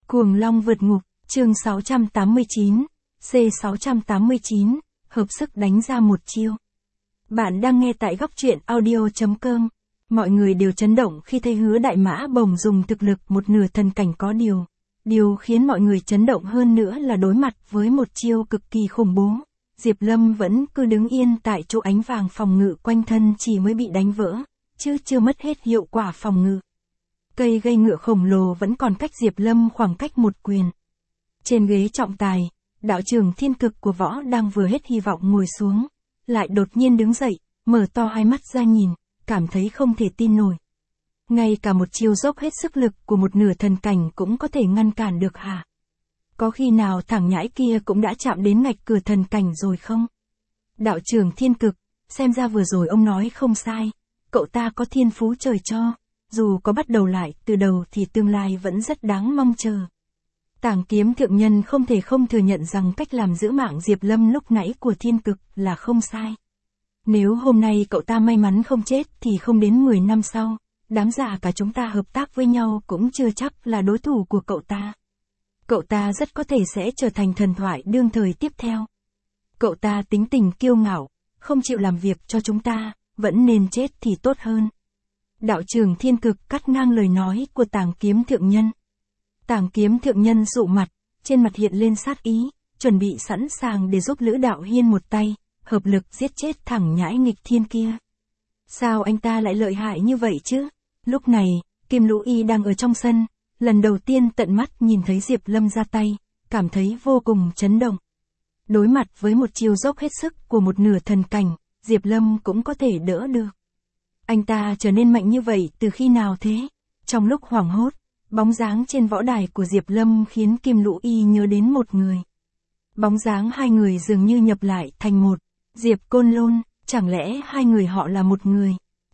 Cuồng Long vượt ngục, chương 689, C689, hợp sức đánh ra một chiêu. Bạn đang nghe tại góc truyện audio.com. Mọi người đều chấn động khi thấy Hứa Đại Mã Bồng dùng thực lực một nửa thần cảnh có điều. Điều khiến mọi người chấn động hơn nữa là đối mặt với một chiêu cực kỳ khủng bố. Diệp Lâm vẫn cứ đứng yên tại chỗ, ánh vàng phòng ngự quanh thân chỉ mới bị đánh vỡ, chứ chưa mất hết hiệu quả phòng ngự. Cây gây ngựa khổng lồ vẫn còn cách Diệp Lâm khoảng cách một quyền. Trên ghế trọng tài, đạo trưởng thiên cực của võ đang vừa hết hy vọng ngồi xuống, lại đột nhiên đứng dậy, mở to hai mắt ra nhìn, cảm thấy không thể tin nổi. Ngay cả một chiêu dốc hết sức lực của một nửa thần cảnh cũng có thể ngăn cản được hả? Có khi nào thằng nhãi kia cũng đã chạm đến ngạch cửa thần cảnh rồi không? Đạo trưởng thiên cực, xem ra vừa rồi ông nói không sai, cậu ta có thiên phú trời cho, dù có bắt đầu lại từ đầu thì tương lai vẫn rất đáng mong chờ. Tảng Kiếm thượng nhân không thể không thừa nhận rằng cách làm giữ mạng Diệp Lâm lúc nãy của thiên cực là không sai. Nếu hôm nay cậu ta may mắn không chết thì không đến 10 năm sau, đám giả cả chúng ta hợp tác với nhau cũng chưa chắc là đối thủ của cậu ta. Cậu ta rất có thể sẽ trở thành thần thoại đương thời tiếp theo. Cậu ta tính tình kiêu ngạo, không chịu làm việc cho chúng ta, vẫn nên chết thì tốt hơn. Đạo trưởng thiên cực cắt ngang lời nói của Tảng Kiếm thượng nhân. Tảng Kiếm thượng nhân dụ mặt, trên mặt hiện lên sát ý, chuẩn bị sẵn sàng để giúp Lữ Đạo Hiên một tay, hợp lực giết chết thằng nhãi nghịch thiên kia. Sao anh ta lại lợi hại như vậy chứ? Lúc này, Kim Lũ Y đang ở trong sân, lần đầu tiên tận mắt nhìn thấy Diệp Lâm ra tay, cảm thấy vô cùng chấn động. Đối mặt với một chiêu dốc hết sức của một nửa thần cảnh, Diệp Lâm cũng có thể đỡ được. Anh ta trở nên mạnh như vậy từ khi nào thế? Trong lúc hoảng hốt, bóng dáng trên võ đài của Diệp Lâm khiến Kim Lũ Y nhớ đến một người. Bóng dáng hai người dường như nhập lại thành một. Diệp Côn Lôn, chẳng lẽ hai người họ là một người?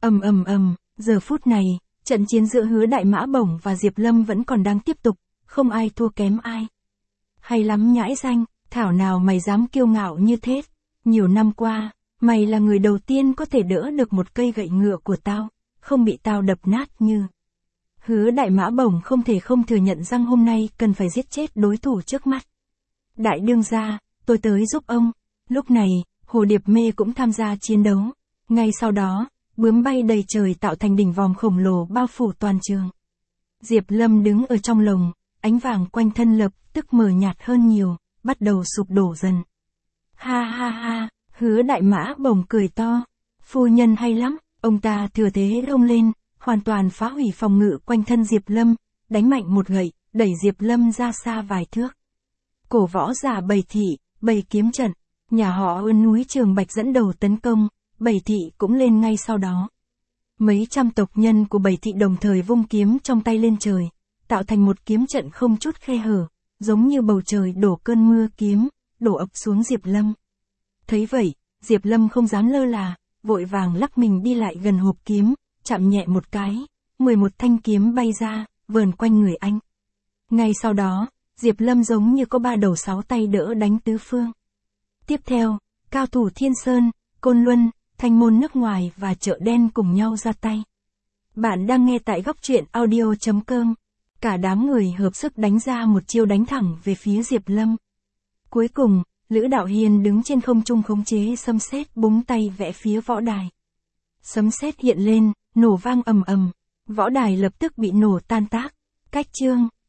Giờ phút này, trận chiến giữa Hứa Đại Mã Bổng và Diệp Lâm vẫn còn đang tiếp tục, không ai thua kém ai. Hay lắm nhãi danh, thảo nào mày dám kiêu ngạo như thế? Nhiều năm qua, mày là người đầu tiên có thể đỡ được một cây gậy ngựa của tao, không bị tao đập nát như. Hứa Đại Mã Bổng không thể không thừa nhận rằng hôm nay cần phải giết chết đối thủ trước mắt. Đại đương gia, tôi tới giúp ông. Lúc này, Hồ Điệp Mê cũng tham gia chiến đấu. Ngay sau đó, bướm bay đầy trời tạo thành đỉnh vòm khổng lồ bao phủ toàn trường. Diệp Lâm đứng ở trong lồng, ánh vàng quanh thân lập tức mờ nhạt hơn nhiều, bắt đầu sụp đổ dần. Ha ha ha, Hứa Đại Mã Bổng cười to. Phu nhân hay lắm, ông ta thừa thế rông lên, hoàn toàn phá hủy phòng ngự quanh thân Diệp Lâm, đánh mạnh một gậy, đẩy Diệp Lâm ra xa vài thước. Cổ võ giả Bầy Thị, Bầy Kiếm trận, nhà họ Ươn núi Trường Bạch dẫn đầu tấn công, Bầy Thị cũng lên ngay sau đó. Mấy trăm tộc nhân của Bầy Thị đồng thời vung kiếm trong tay lên trời, tạo thành một kiếm trận không chút khe hở, giống như bầu trời đổ cơn mưa kiếm, đổ ập xuống Diệp Lâm. Thấy vậy, Diệp Lâm không dám lơ là, vội vàng lắc mình đi lại gần hộp kiếm, chạm nhẹ một cái, 11 thanh kiếm bay ra, vờn quanh người anh. Ngay sau đó, Diệp Lâm giống như có 3 đầu 6 tay đỡ đánh tứ phương. Tiếp theo, cao thủ Thiên Sơn, Côn Luân, Thanh Môn nước ngoài và Chợ Đen cùng nhau ra tay. Bạn đang nghe tại góc truyện audio.com. Cả đám người hợp sức đánh ra một chiêu đánh thẳng về phía Diệp Lâm. Cuối cùng, Lữ Đạo Hiên đứng trên không trung khống chế sấm sét búng tay vẽ phía võ đài. Sấm sét hiện lên, nổ vang ầm ầm, võ đài lập tức bị nổ tan tác. Cách chương